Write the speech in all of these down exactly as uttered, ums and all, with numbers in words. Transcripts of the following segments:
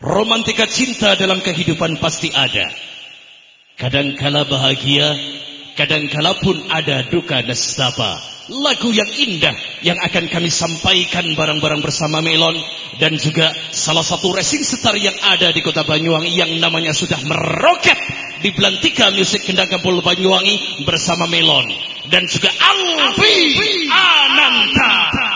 Romantika cinta dalam kehidupan pasti ada. Kadangkala bahagia, kadangkala pun ada duka nestapa. Lagu yang indah yang akan kami sampaikan bareng-bareng bersama Melon dan juga salah satu racing star yang ada di Kota Banyuwangi yang namanya sudah meroket di Belantika Music Kendang Kampul Banyuwangi bersama Melon dan juga Alfi Ananta.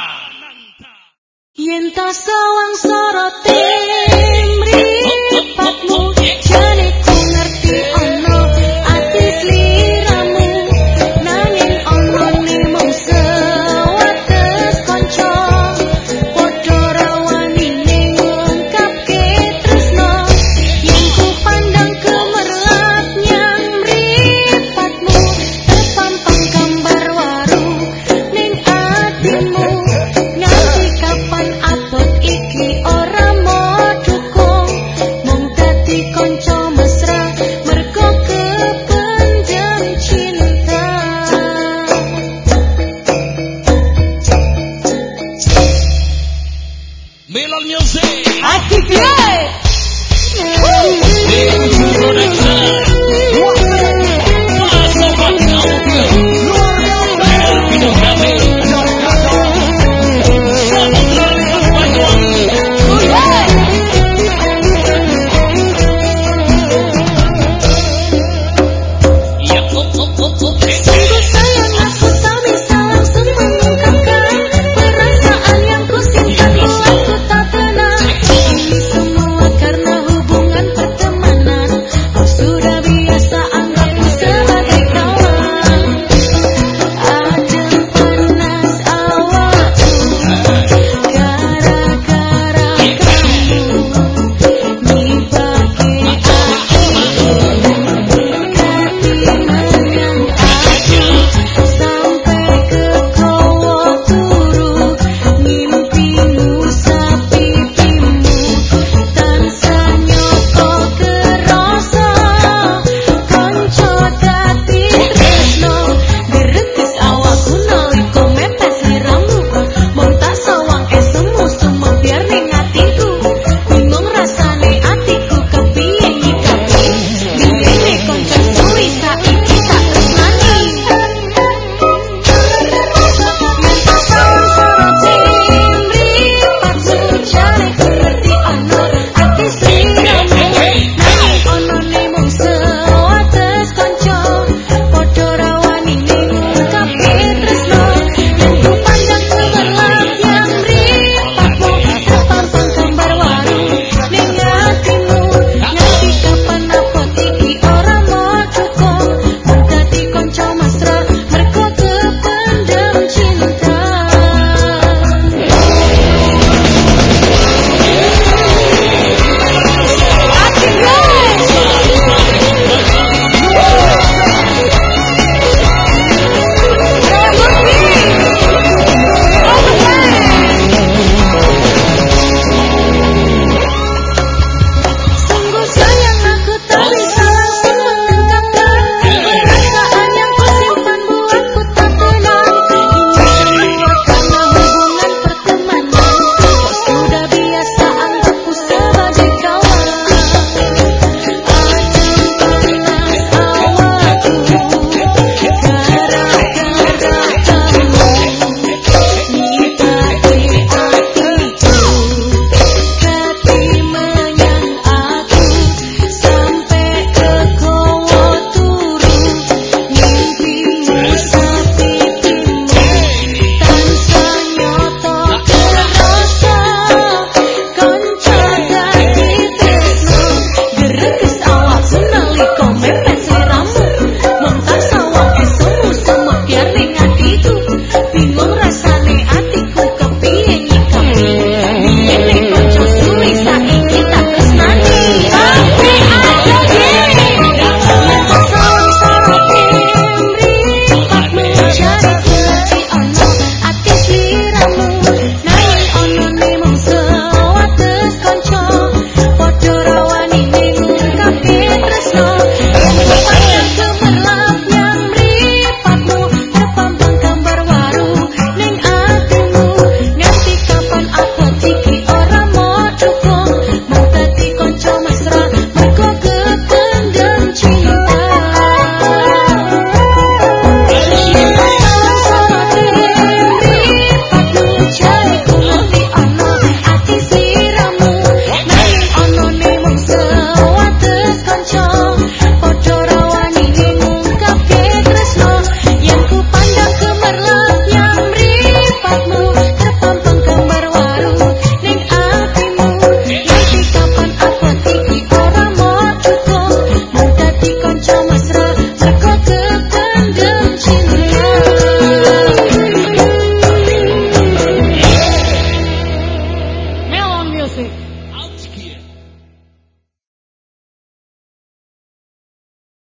Yen ta sawang sorote mripatmu jane ku ngerti ana ati sliramu nanging ana mung sewates kanca padha rawani ngungkapke tresno yen ku pandang gemerlap nyang mripatmu terpampang gambar waru ning atimu nganti kapan abot iki ora mau dukung mung dadi kanca mesra mergo kependem cinta. Melon Music Aktif ya.